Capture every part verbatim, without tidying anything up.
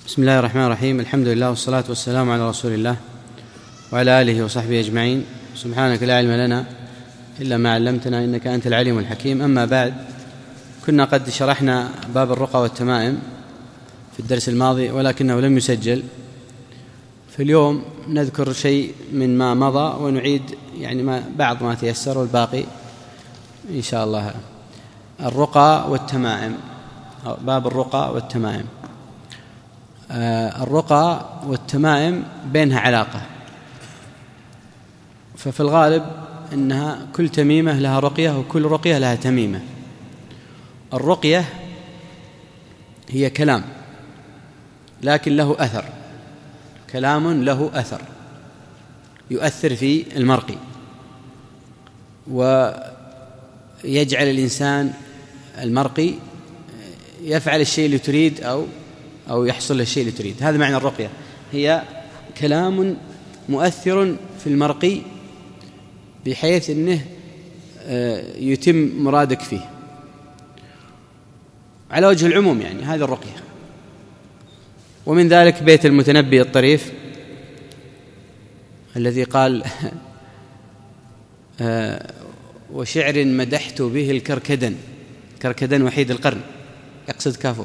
بسم الله الرحمن الرحيم. الحمد لله والصلاة والسلام على رسول الله وعلى آله وصحبه أجمعين. سبحانك لا علم لنا إلا ما علمتنا إنك أنت العليم الحكيم. أما بعد، كنا قد شرحنا باب الرقى والتمائم في الدرس الماضي ولكنه لم يسجل. في اليوم نذكر شيء من ما مضى ونعيد يعني ما بعض ما تيسر والباقي إن شاء الله. الرقى والتمائم، باب الرقى والتمائم. الرقى والتمائم بينها علاقة، ففي الغالب أنها كل تميمة لها رقية وكل رقية لها تميمة. الرقية هي كلام لكن له أثر، كلام له أثر يؤثر في المرقي ويجعل الإنسان المرقي يفعل الشيء اللي تريد أو أو يحصل له الشيء اللي تريد. هذا معنى الرقية، هي كلام مؤثر في المرقي بحيث أنه يتم مرادك فيه على وجه العموم. يعني هذه الرقية. ومن ذلك بيت المتنبي الطريف الذي قال وشعر مدحت به الكركدن، كركدن وحيد القرن يقصد كافور،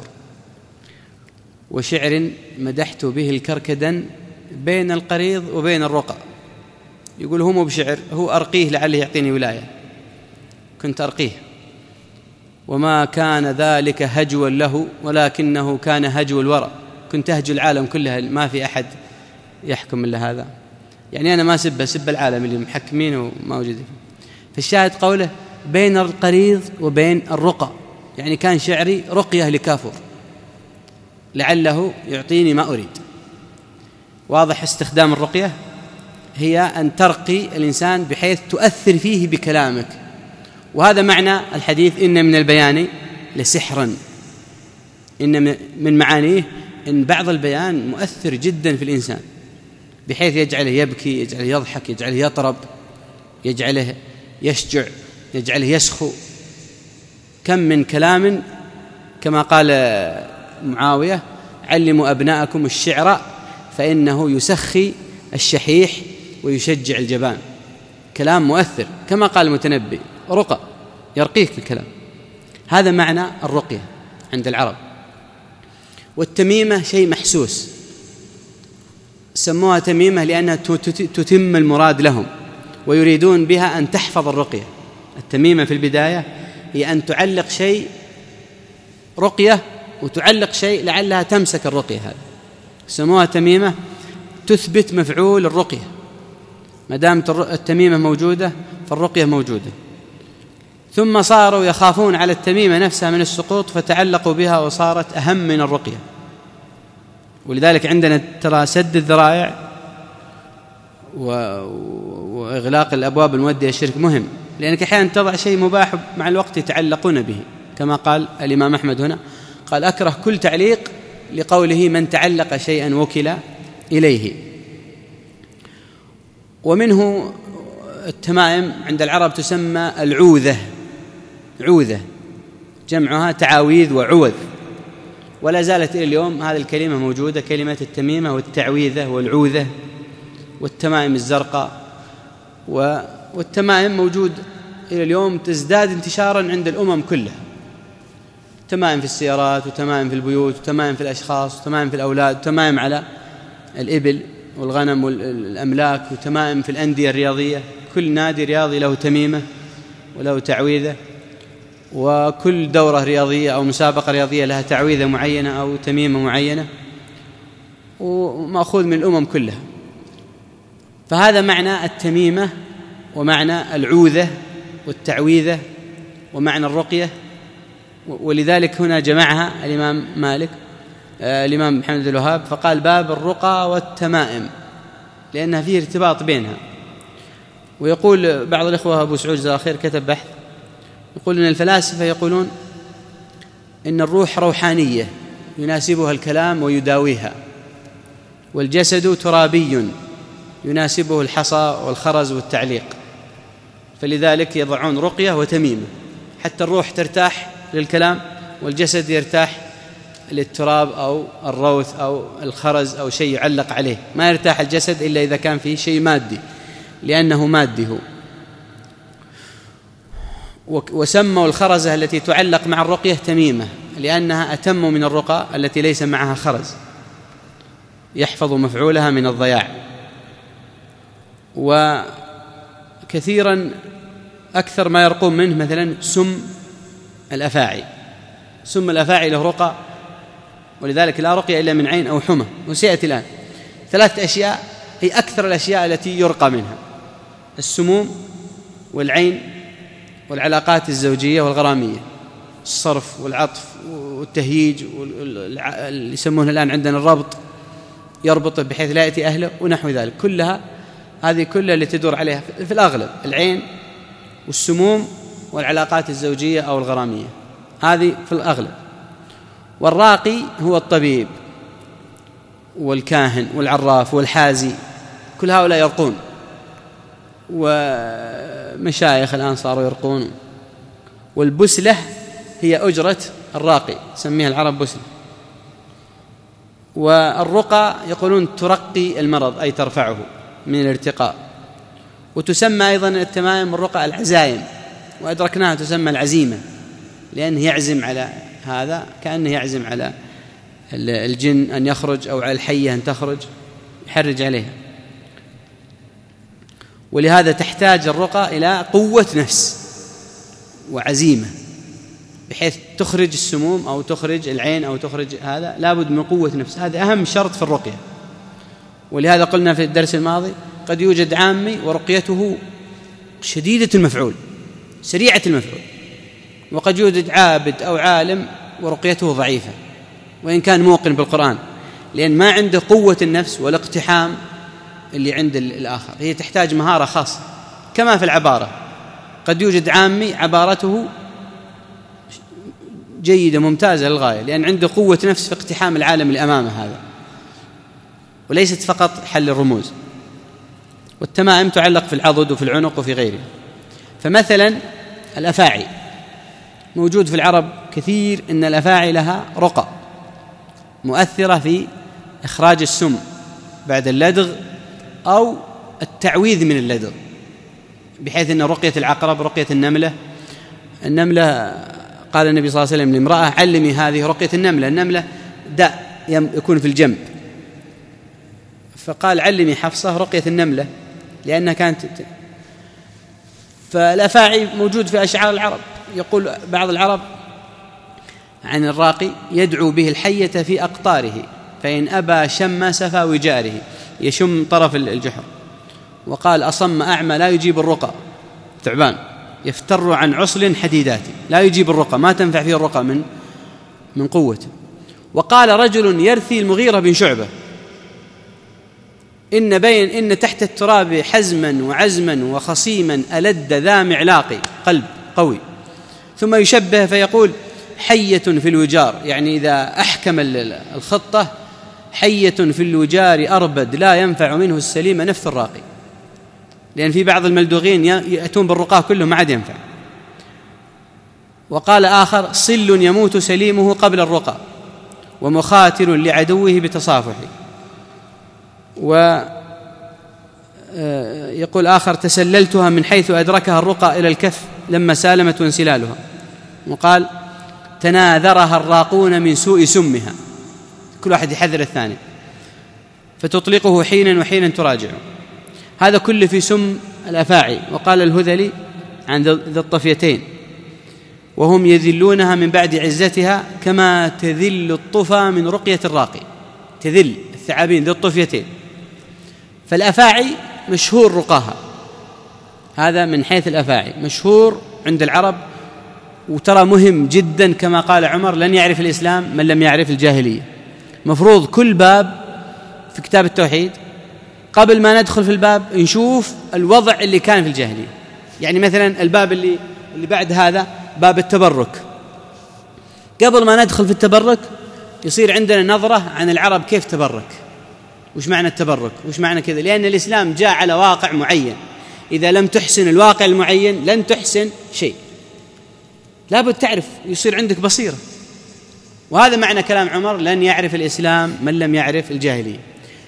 وشعر مدحت به الكركدن بين القريض وبين الرقى. يقول هو مو بشعر، هو أرقيه لعله يعطيني ولاية، كنت أرقيه وما كان ذلك هجوا له ولكنه كان هجو الورى. كنت أهجو العالم كلها، ما في أحد يحكم إلا هذا. يعني أنا ما سب سب العالم اللي محكمين وما وجد. فالشاهد قوله بين القريض وبين الرقى، يعني كان شعري رقية لكافور لعله يعطيني ما أريد. واضح استخدام الرقية هي أن ترقي الإنسان بحيث تؤثر فيه بكلامك. وهذا معنى الحديث إن من البيان لسحرا. إن من معانيه إن بعض البيان مؤثر جدا في الإنسان بحيث يجعله يبكي، يجعله يضحك، يجعله يطرب، يجعله يشجع، يجعله يسخو. كم من كلام كما قال معاوية علموا أبناءكم الشعر فإنه يسخي الشحيح ويشجع الجبان. كلام مؤثر كما قال المتنبي رقى، يرقيك الكلام. هذا معنى الرقية عند العرب. والتميمة شيء محسوس، سموها تميمة لأنها تتم المراد لهم ويريدون بها أن تحفظ الرقية. التميمة في البداية هي أن تعلق شيء رقية وتعلق شيء لعلها تمسك الرقية. هذا سموها تميمة تثبت مفعول الرقية. ما دامت التميمة موجودة فالرقية موجودة. ثم صاروا يخافون على التميمة نفسها من السقوط فتعلقوا بها وصارت أهم من الرقية. ولذلك عندنا ترى سد الذرائع وإغلاق الأبواب المؤدية الشرك مهم، لأنك أحيانا تضع شيء مباح مع الوقت يتعلقون به، كما قال الإمام أحمد هنا، قال أكره كل تعليق لقوله من تعلق شيئا وكل إليه. ومنه التمائم عند العرب تسمى العوذة، عوذة جمعها تعاويذ وعوذ، ولا زالت إلى اليوم هذه الكلمة موجودة، كلمة التميمة والتعويذة والعوذة والتمائم الزرقاء. والتمائم موجود إلى اليوم، تزداد انتشارا عند الأمم كلها. تمائم في السيارات وتمائم في البيوت وتمائم في الأشخاص وتمائم في الأولاد وتمائم على الإبل والغنم والأملاك وتمائم في الأندية الرياضية. كل نادي رياضي له تميمة وله تعويذة، وكل دورة رياضية أو مسابقة رياضية لها تعويذة معينة أو تميمة معينة، ومأخوذ من الأمم كلها. فهذا معنى التميمة ومعنى العوذة والتعويذة ومعنى الرقية. ولذلك هنا جمعها الإمام مالك آه الإمام محمد بن الوهاب فقال باب الرقى والتمائم، لأنها فيه ارتباط بينها. ويقول بعض الإخوة أبو سعود جزاه خير كتب بحث يقول إن الفلاسفة يقولون إن الروح روحانية يناسبها الكلام ويداويها، والجسد ترابي يناسبه الحصى والخرز والتعليق، فلذلك يضعون رقية وتميمة حتى الروح ترتاح للكلام والجسد يرتاح للتراب أو الروث أو الخرز أو شيء يعلق عليه، ما يرتاح الجسد إلا إذا كان فيه شيء مادي، لأنه مادي هو. وسموا الخرزة التي تعلق مع الرقية تميمة، لأنها أتم من الرقى التي ليس معها خرز، يحفظ مفعولها من الضياع. وكثيرا أكثر ما يرقون منه مثلا سم الأفاعي، سم الأفاعي له رقى، ولذلك لا رقية إلا من عين أو حمى، وسيأتي الآن. ثلاثة أشياء هي أكثر الأشياء التي يرقى منها: السموم والعين والعلاقات الزوجية والغرامية، الصرف والعطف والتهييج اللي يسمونه الآن عندنا الربط، يربطه بحيث لا يأتي أهله ونحو ذلك. كلها هذه كلها اللي تدور عليها في الأغلب العين والسموم والعلاقات الزوجية أو الغرامية، هذه في الأغلب. والراقي هو الطبيب والكاهن والعراف والحازي، كل هؤلاء يرقون، ومشايخ الآن صاروا يرقون. والبسلة هي أجرة الراقي، سميها العرب بسلة. والرقى يقولون ترقي المرض أي ترفعه من الارتقاء. وتسمى أيضا التمائم الرقى العزائم، وأدركناها تسمى العزيمة، لأنه يعزم على هذا، كأنه يعزم على الجن أن يخرج أو على الحية أن تخرج، يحرج عليها. ولهذا تحتاج الرقى إلى قوة نفس وعزيمة، بحيث تخرج السموم أو تخرج العين أو تخرج هذا، لابد من قوة نفس، هذا أهم شرط في الرقية. ولهذا قلنا في الدرس الماضي قد يوجد عامي ورقيته شديدة المفعول سريعة المفعول، وقد يوجد عابد أو عالم ورقيته ضعيفة وإن كان موقن بالقرآن، لأن ما عنده قوة النفس والاقتحام اللي عند الآخر. هي تحتاج مهارة خاصة، كما في العبارة قد يوجد عامي عبارته جيدة ممتازة للغاية، لأن عنده قوة نفس في اقتحام العالم اللي أمامه هذا، وليست فقط حل الرموز. والتمائم تعلق في العضد وفي العنق وفي غيره. فمثلا الأفاعي موجود في العرب كثير، إن الأفاعي لها رقى مؤثرة في إخراج السم بعد اللدغ أو التعويذ من اللدغ، بحيث أن رقية العقرب، رقية النملة النملة قال النبي صلى الله عليه وسلم لامرأة: علمي هذه رقية النملة. النملة داء يكون في الجنب، فقال: علمي حفصة رقية النملة، لأنها كانت. فالأفاعي موجود في أشعار العرب. يقول بعض العرب عن الراقي: يدعو به الحية في أقطاره، فإن أبى شم سفى وجاره، يشم طرف الجحر. وقال: أصم أعمى لا يجيب الرقى، تعبان يفتر عن عصل حديداتي، لا يجيب الرقى، ما تنفع فيه الرقى من من قوته. وقال رجل يرثي المغيرة بن شعبة: إن بين إن تحت التراب حزما وعزما وخصيما ألد ذا معلاقي، قلب قوي. ثم يشبه فيقول: حية في الوجار، يعني إذا أحكم الخطة: حية في الوجار أربد لا ينفع منه السليم نفث الراقي، لأن في بعض الملدوغين يأتون بالرقاه كله ما عاد ينفع. وقال آخر: صل يموت سليمه قبل الرقى، ومخاتل لعدوه بتصافحه. ويقول آخر: تسللتها من حيث أدركها الرقى إلى الكف لما سالمت وانسلالها. وقال: تناذرها الراقون من سوء سمها، كل واحد يحذر الثاني، فتطلقه حينا وحينا تراجعه. هذا كله في سم الأفاعي. وقال الهذلي عن ذي الطفيتين: وهم يذلونها من بعد عزتها كما تذل الطفى من رقية الراقي. تذل الثعابين ذي الطفيتين. فالأفاعي مشهور رقاها، هذا من حيث الأفاعي مشهور عند العرب. وترى مهم جدا كما قال عمر: لن يعرف الإسلام من لم يعرف الجاهلية. مفروض كل باب في كتاب التوحيد قبل ما ندخل في الباب نشوف الوضع اللي كان في الجاهلية. يعني مثلا الباب اللي اللي بعد هذا باب التبرك، قبل ما ندخل في التبرك يصير عندنا نظرة عن العرب كيف تبرك، وش معنى التبرك، وش معنى كذا، لأن الإسلام جاء على واقع معين. إذا لم تحسن الواقع المعين لن تحسن شيء، لابد تعرف، يصير عندك بصيرة. وهذا معنى كلام عمر: لن يعرف الإسلام من لم يعرف الجاهلية.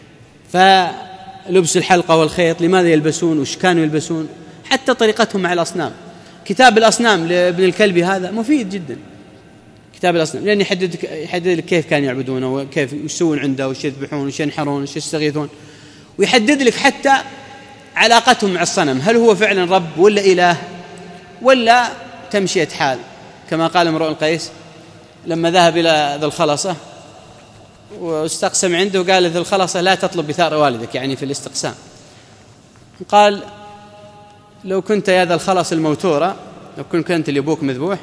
فلبس الحلقة والخيط، لماذا يلبسون، وش كانوا يلبسون، حتى طريقتهم مع الأصنام. كتاب الأصنام لابن الكلبي هذا مفيد جدا، كتاب الأصنام، لأن يحدد يحدد لك كيف كانوا يعبدونه، وكيف يسوون عنده، وش يذبحون، وش ينحرون، وش يستغيثون، ويحدد لك حتى علاقتهم مع الصنم، هل هو فعلا رب ولا إله ولا تمشية حال، كما قال امرؤ القيس لما ذهب إلى ذي الخلصة واستقسم عنده، قال ذي الخلصة: لا تطلب بثار والدك، يعني في الاستقسام. قال: لو كنت يا ذا الخلص الموتورة، لو كنت أنت اللي أبوك مذبوح،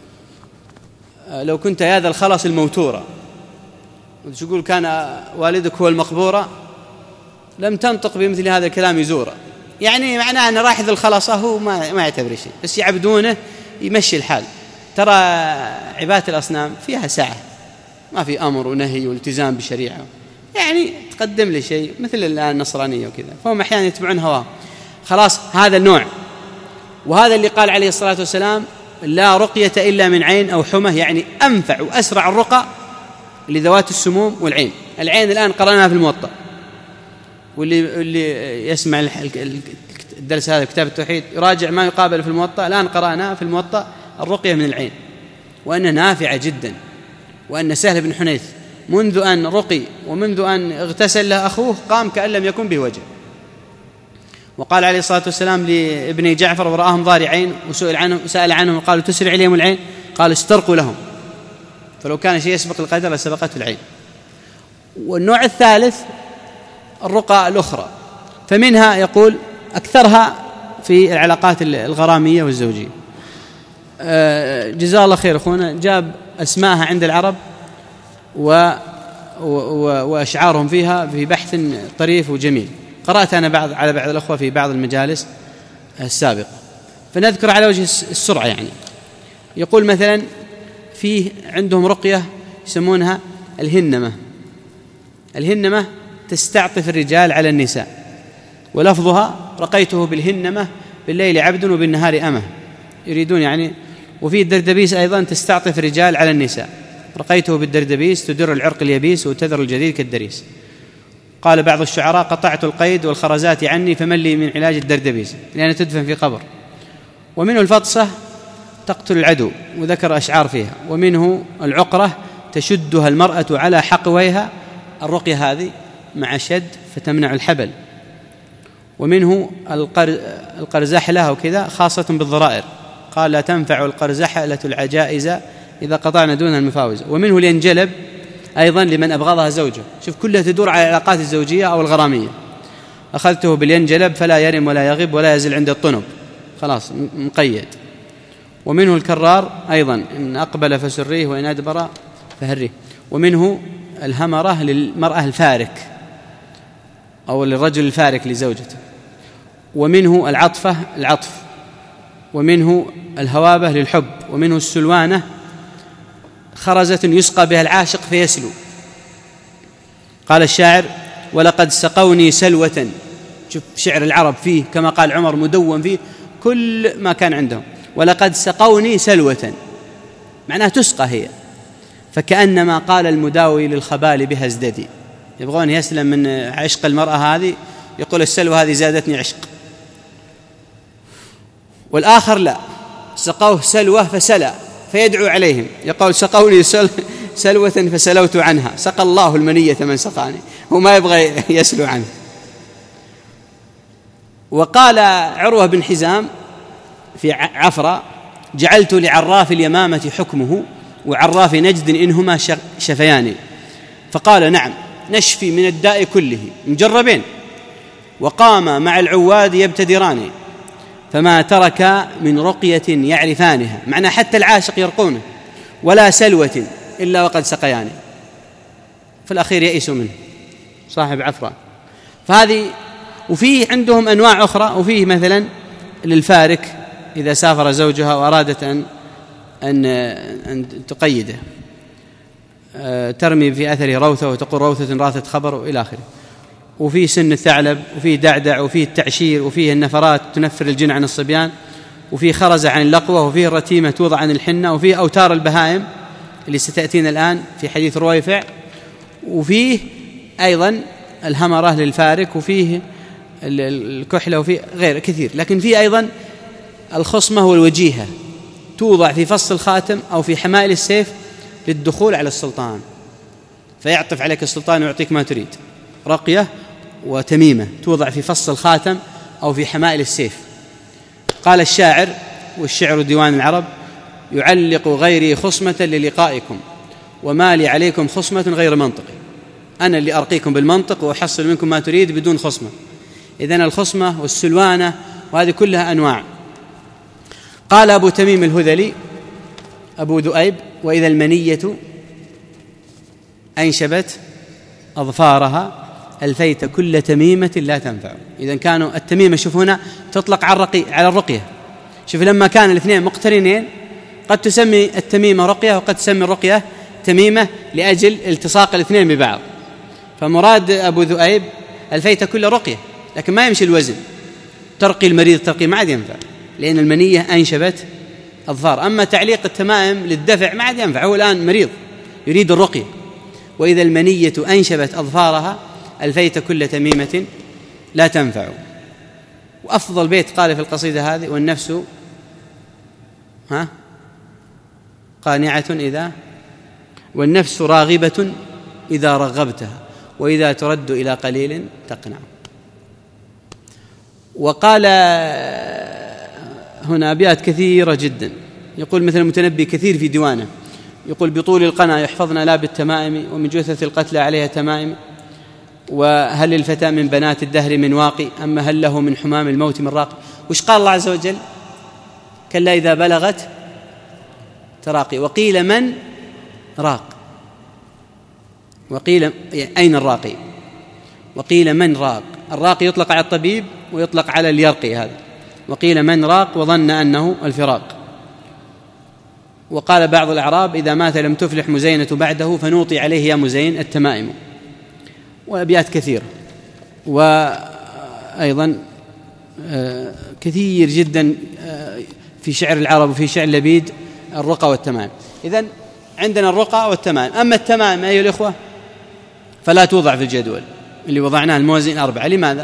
لو كنت يا ذا الخلص الموتورة، وش يقول كان والدك هو المقبورة، لم تنطق بمثل هذا الكلام يزوره. يعني معناه أن راح ذي الخلصة هو ما, ما يعتبر شيء، بس يعبدونه يمشي الحال. ترى عبادة الأصنام فيها سعة، ما في أمر ونهي والتزام بالشريعة، يعني تقدم لي شيء مثل الآن النصرانية وكذا، فهم أحيانا يتبعون هواه. خلاص، هذا النوع. وهذا اللي قال عليه الصلاة والسلام: لا رقية إلا من عين أو حمى، يعني أنفع وأسرع الرقى لذوات السموم والعين. العين الآن قرأناها في الموطأ، واللي اللي يسمع الدرس هذا كتاب التوحيد يراجع ما يقابل في الموطأ. الآن قرأناها في الموطأ الرقية من العين، وأنها نافعة جدا، وأن سهل بن حنيف منذ أن رقي ومنذ أن اغتسل له أخوه قام كأن لم يكن به وجه. وقال عليه الصلاة والسلام لابن جعفر ورآهم ضارعين وسئل عنهم سأل عنهم وقالوا: تسرع إليهم العين؟ قال: استرقوا لهم. فلو كان شيء يسبق القدر لسبقته العين. والنوع الثالث الرقى الأخرى، فمنها يقول أكثرها في العلاقات الغرامية والزوجية. جزاه الله خير أخونا جاب أسماءها عند العرب و وأشعارهم فيها في بحث طريف وجميل، قرأت أنا بعض على بعض الأخوة في بعض المجالس السابقة، فنذكر على وجه السرعة. يعني يقول مثلا فيه عندهم رقية يسمونها الهنمة. الهنمة تستعطف الرجال على النساء، ولفظها: رقيته بالهنمة بالليل عبد وبالنهار أمه، يريدون يعني. وفي الدردبيس أيضا تستعطف الرجال على النساء: رقيته بالدردبيس تدر العرق اليبيس وتذر الجديد كالدريس. قال بعض الشعراء: قطعت القيد والخرزات عني فمن لي من علاج الدردبيس، لأنها تدفن في قبر. ومنه الفطسة تقتل العدو، وذكر أشعار فيها. ومنه العقرة تشدها المرأة على حقويها، الرقية هذه مع شد فتمنع الحبل. ومنه القرزحلة وكذا خاصة بالضرائر، قال: لا تنفع القرزحلة العجائز إذا قطعنا دون المفاوز. ومنه الينجلب أيضا لمن أبغضها زوجه، شوف كلها تدور على العلاقات الزوجية أو الغرامية. أخذته بالينجلب فلا يرم ولا يغب ولا يزل عند الطنب، خلاص مقيد. ومنه الكرار أيضا: إن أقبل فسريه وإن أدبر فهريه. ومنه الهمرة للمرأة الفارك أو للرجل الفارك لزوجته. ومنه العطفة العطف. ومنه الهوابة للحب. ومنه السلوانة خرزة يسقى بها العاشق فيسلو. قال الشاعر: ولقد سقوني سلوة. شوف شعر العرب فيه كما قال عمر مدون فيه كل ما كان عندهم. ولقد سقوني سلوة معناها تسقى هي، فكأنما قال المداوي للخبال بها ازددي. يبغون يسلم من عشق المرأة هذه، يقول السلوة هذه زادتني عشق. والآخر لا، سقوه سلوة فسلى فيدعو عليهم، يقول: سقوني سل سلوة فسلوت عنها، سقى الله المنية من سقاني، وما يبغى يسلو عنه. وقال عروة بن حزام في عفرة: جعلت لعراف اليمامة حكمه وعراف نجد إنهما شفيان. فقال: نعم، نشفي من الداء كله، مجربين. وقام مع العواد يبتدران، فما ترك من رقية يعرفانها، معنى حتى العاشق يرقونه، ولا سلوة إلا وقد سقيانه. في الأخير يئسوا منه صاحب عفرة. فهذه. وفيه عندهم أنواع أخرى، وفيه مثلا للفارك إذا سافر زوجها وأرادت أن أن أن تقيده، ترمي في أثره روثة وتقول: روثة راثت خبر، وإلى آخره. وفيه سن الثعلب، وفيه دعدع، وفيه التعشير، وفيه النفرات تنفر الجن عن الصبيان، وفيه خرزة عن اللقوة، وفيه الرتيمة توضع عن الحنة، وفيه أوتار البهائم اللي ستأتينا الآن في حديث رويفع، وفيه أيضا الهمرة للفارك، وفيه الكحلة، وفيه غير كثير. لكن فيه أيضا الخصمة والوجيهة، توضع في فص الخاتم أو في حمائل السيف للدخول على السلطان، فيعطف عليك السلطان ويعطيك ما تريد. رقية وتميمة توضع في فص الخاتم أو في حمائل السيف. قال الشاعر، والشعر ديوان العرب: يعلق غيري خصمة للقائكم وما لي عليكم خصمة غير منطقي. أنا اللي أرقيكم بالمنطق وأحصل منكم ما تريد بدون خصمة. إذن الخصمة والسلوانة وهذه كلها أنواع. قال أبو تميم الهذلي أبو ذؤيب: وإذا المنية أنشبت أظفارها ألفيت كل تميمة لا تنفع. إذن كانوا التميمة، شوف هنا تطلق على الرقي على الرقية. شوف لما كان الاثنين مقترنين قد تسمي التميمة رقية وقد تسمي الرقية تميمة لأجل التصاق الاثنين ببعض. فمراد أبو ذؤيب ألفيت كل رقية، لكن ما يمشي الوزن، ترقي المريض ترقي ما عاد ينفع، لأن المنية أنشبت أظفار. أما تعليق التمائم للدفع ما عاد ينفع، هو الآن مريض يريد الرقية. وإذا المنية أنشبت أظفارها ألفيت كل تميمة لا تنفع. وأفضل بيت قال في القصيدة هذه: والنفس ها قانعة إذا والنفس راغبة إذا رغبتها وإذا ترد إلى قليل تقنع. وقال هنا أبيات كثيرة جدا، يقول مثل المتنبي كثير في ديوانه، يقول: بطول القنا يحفظنا لا بالتمائم ومن جثث القتلى عليها تمائم، وهل الفتى من بنات الدهر من واقي أما هل له من حمام الموت من راقي. وش قال الله عز وجل؟ كلا إذا بلغت تراقي. وقيل من راق، وقيل أين الراقي، وقيل من راق. الراقي يطلق على الطبيب ويطلق على اليرقي هذا. وقيل من راق وظن أنه الفراق. وقال بعض الأعراب: إذا مات لم تفلح مزينة بعده فنوطي عليه يا مزين التمائم. وأبيات كثيرة، وأيضا كثير جدا في شعر العرب وفي شعر لبيد الرقى والتمائم. إذن عندنا الرقى والتمائم. أما التمائم أيها الإخوة فلا توضع في الجدول اللي وضعناه الموازين أربعة. لماذا؟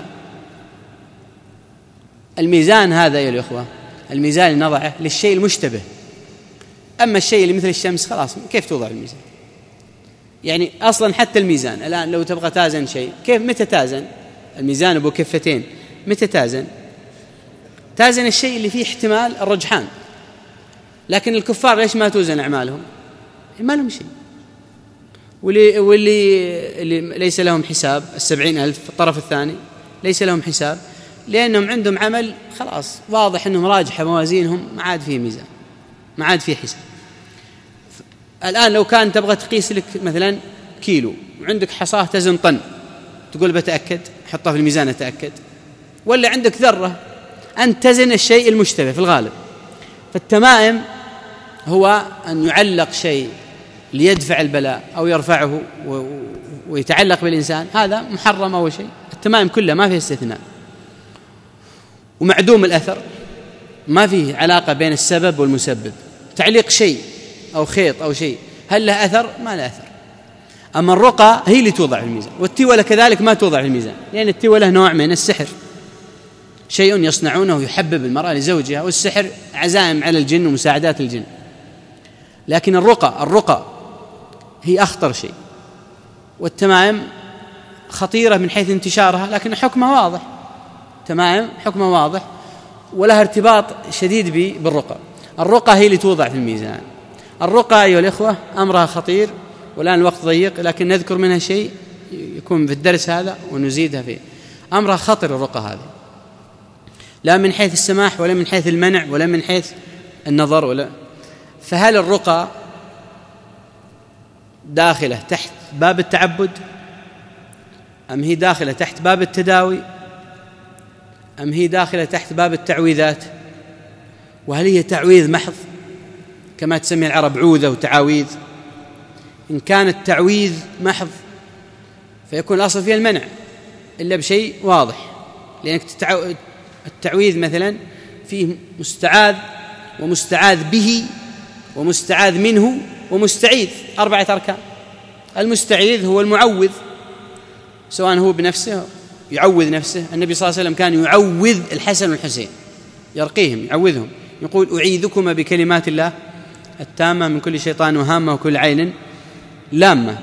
الميزان هذا أيها الإخوة، الميزان اللي نضعه للشيء المشتبه. أما الشيء اللي مثل الشمس خلاص كيف توضع الميزان؟ يعني أصلا حتى الميزان الآن لو تبغى تازن شيء، كيف متى تازن؟ الميزان أبو كفتين متى تازن؟ تازن الشيء اللي فيه احتمال الرجحان. لكن الكفار ليش ما توزن أعمالهم؟ ما لهم شيء. واللي, واللي اللي ليس لهم حساب السبعين ألف في الطرف الثاني ليس لهم حساب، لأنهم عندهم عمل خلاص واضح أنهم راجحة موازينهم، ما عاد فيه ميزان، ما عاد فيه حساب. الآن لو كان تبغى تقيس لك مثلا كيلو وعندك حصاة تزن طن، تقول بتأكد حطها في الميزان أتأكد؟ ولا عندك ذرة أن تزن الشيء المشتبه في الغالب. فالتمائم هو أن يعلق شيء ليدفع البلاء أو يرفعه ويتعلق بالإنسان، هذا محرم أول شيء. التمائم كلها ما فيه استثناء. ومعدوم الأثر، ما فيه علاقة بين السبب والمسبب. تعليق شيء أو خيط أو شيء هل له أثر؟ ما له أثر. أما الرقى هي اللي توضع في الميزان، والتولة كذلك ما توضع في الميزان، لأن التولة نوع من السحر، شيء يصنعونه يحبب المرأة لزوجها، والسحر عزائم على الجن ومساعدات الجن. لكن الرقى الرقى هي أخطر شيء. والتمائم خطيرة من حيث انتشارها، لكن حكمها واضح. تمائم حكمها واضح ولها ارتباط شديد بالرقى. الرقى هي اللي توضع في الميزان. الرقى أيها الإخوة أمرها خطير، والآن الوقت ضيق، لكن نذكر منها شيء يكون في الدرس هذا ونزيدها فيه. أمرها خطر الرقى هذه، لا من حيث السماح ولا من حيث المنع ولا من حيث النظر ولا. فهل الرقى داخلة تحت باب التعبد أم هي داخلة تحت باب التداوي أم هي داخلة تحت باب التعويذات؟ وهل هي تعويذ محض كما تسمي العرب عوذة وتعاويذ؟ إن كان التعويذ محض فيكون الأصل فيها المنع إلا بشيء واضح، لأنك تتعو... التعويذ مثلا فيه مستعاذ ومستعاذ به ومستعاذ منه ومستعيذ، أربعة أركان. المستعيذ هو المعوذ، سواء هو بنفسه يعوذ نفسه. النبي صلى الله عليه وسلم كان يعوذ الحسن والحسين، يرقيهم يعوذهم، يقول أعيذكما بكلمات الله التامة من كل شيطان وهامة وكل عين لامة.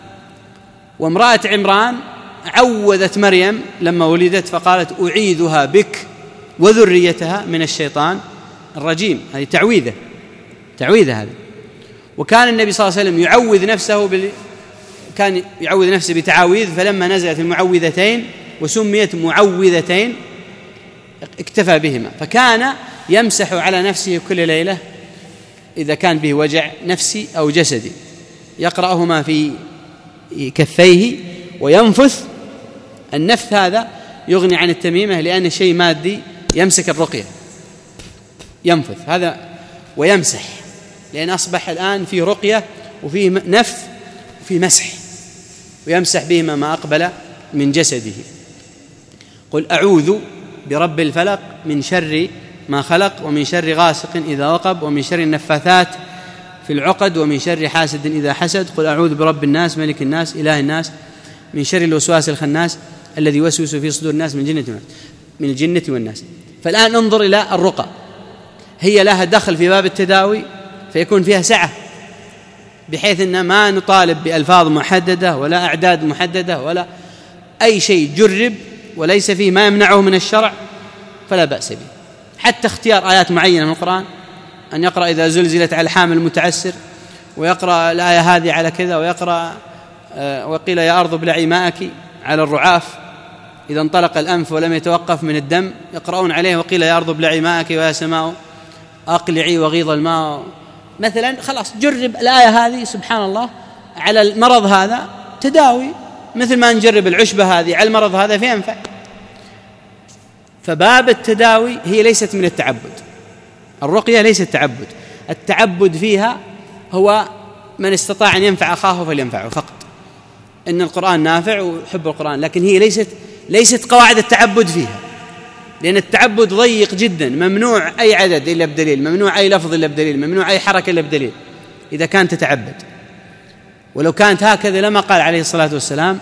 وامرأة عمران عوذت مريم لما ولدت فقالت أعيذها بك وذريتها من الشيطان الرجيم، هذه تعويذة تعويذة هذه. وكان النبي صلى الله عليه وسلم يعوذ نفسه بال... كان يعوذ نفسه بتعاويذ، فلما نزلت المعوذتين وسميت معوذتين اكتفى بهما، فكان يمسح على نفسه كل ليلة إذا كان به وجع نفسي أو جسدي، يقرأهما في كفيه وينفث. النفث هذا يغني عن التميمة، لأن شيء مادي يمسك الرقية، ينفث هذا ويمسح، لأن أصبح الآن فيه رقية وفيه نفث وفيه مسح، ويمسح بهما ما أقبل من جسده. قل أعوذ برب الفلق من شر ما خلق ومن شر غاسق إذا وقب ومن شر النفاثات في العقد ومن شر حاسد إذا حسد. قل أعوذ برب الناس ملك الناس إله الناس من شر الوسواس الخناس الذي يوسوس في صدور الناس من الجنة والناس من الجنة والناس. فالآن ننظر إلى الرقى، هي لها دخل في باب التداوي فيكون فيها سعة، بحيث أن ما نطالب بألفاظ محددة ولا أعداد محددة ولا أي شيء جرب وليس فيه ما يمنعه من الشرع فلا بأس به. حتى اختيار آيات معينة من القرآن، أن يقرأ إذا زلزلت على الحامل المتعسر، ويقرأ الآية هذه على كذا، ويقرأ آه وقيل يا أرض ابلعي ماءك على الرعاف إذا انطلق الأنف ولم يتوقف من الدم، يقرؤون عليه وقيل يا أرض ابلعي ماءك ويا سماء أقلعي وغيض الماء مثلا. خلاص جرب الآية هذه سبحان الله على المرض هذا تداوي، مثل ما نجرب العشبة هذه على المرض هذا فينفع. فباب التداوي هي ليست من التعبد، الرقية ليست تعبد، التعبد فيها هو من استطاع أن ينفع أخاه فلينفعه فقط، إن القرآن نافع وحب القرآن، لكن هي ليست ليست قواعد التعبد فيها، لأن التعبد ضيق جدا، ممنوع أي عدد إلا بدليل، ممنوع أي لفظ إلا بدليل، ممنوع أي حركة إلا بدليل إذا كانت تتعبد. ولو كانت هكذا لما قال عليه الصلاة والسلام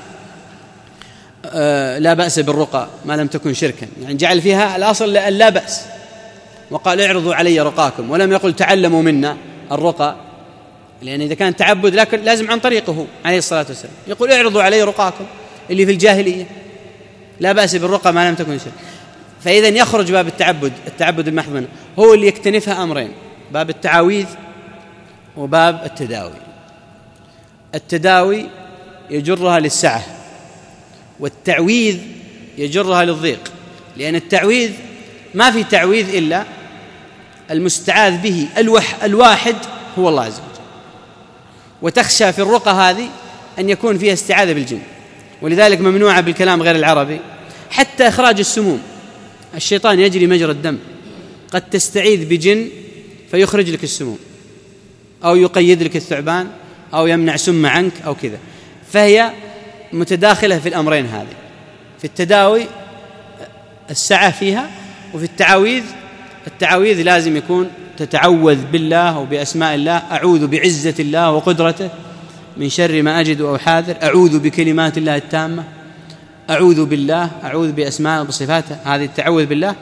آه لا بأس بالرقى ما لم تكن شركا، يعني جعل فيها الأصل لا بأس، وقال اعرضوا علي رقاكم، ولم يقل تعلموا منا الرقى، لأن إذا كان تعبد لكن لازم عن طريقه عليه الصلاة والسلام، يقول اعرضوا علي رقاكم اللي في الجاهلية، لا بأس بالرقى ما لم تكن شركا. فإذا يخرج باب التعبد التعبد المحض منه هو اللي يكتنفها أمرين، باب التعاويذ وباب التداوي. التداوي يجرها للسعة، والتعويذ يجرها للضيق، لأن التعويذ ما في تعويذ إلا المستعاذ به الوح الواحد هو الله عز وجل، وتخشى في الرقى هذه أن يكون فيها استعاذة بالجن، ولذلك ممنوعة بالكلام غير العربي. حتى إخراج السموم، الشيطان يجري مجرى الدم، قد تستعيذ بجن فيخرج لك السموم، أو يقيد لك الثعبان، أو يمنع سم عنك أو كذا، فهي متداخلة في الأمرين هذه، في التداوي السعة فيها، وفي التعاويذ التعاويذ لازم يكون تتعوذ بالله وبأسماء الله، أعوذ بعزة الله وقدرته من شر ما أجد أو حاذر، أعوذ بكلمات الله التامة، أعوذ بالله، أعوذ بأسماء وبصفاته، هذه التعوذ بالله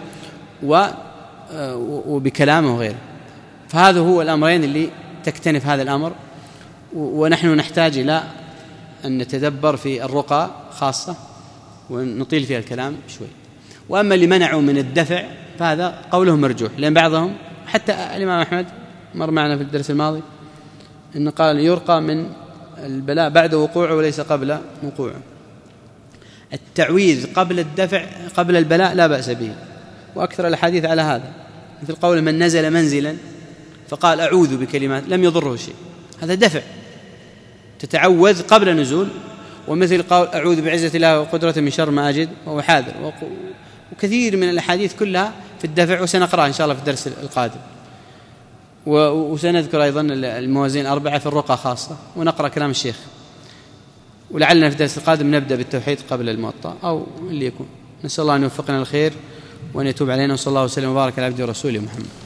وبكلامه وغيره. فهذا هو الأمرين اللي تكتنف هذا الأمر، ونحن نحتاج إلى أن نتدبر في الرقى خاصة ونطيل فيها الكلام شوي. وأما اللي منعوا من الدفع فهذا قولهم مرجوح، لأن بعضهم حتى الإمام أحمد مر معنا في الدرس الماضي إنه قال يرقى من البلاء بعد وقوعه وليس قبل وقوعه. التعويذ قبل الدفع قبل البلاء لا بأس به، وأكثر الحديث على هذا، مثل قول من نزل منزلا فقال أعوذ بكلمات لم يضره شيء، هذا دفع، تتعوذ قبل نزول. ومثل قول أعوذ بعزة الله وقدرته من شر ما أجد وهو حاذر، وكثير من الأحاديث كلها في الدفع، وسنقرأها إن شاء الله في الدرس القادم. وسنذكر أيضا الموازين الأربعة في الرقى خاصة، ونقرأ كلام الشيخ، ولعلنا في الدرس القادم نبدأ بالتوحيد قبل الموطأ أو اللي يكون. نسأل الله أن يوفقنا الخير وأن يتوب علينا، وصلى الله وسلم وبارك على عبده ورسوله محمد.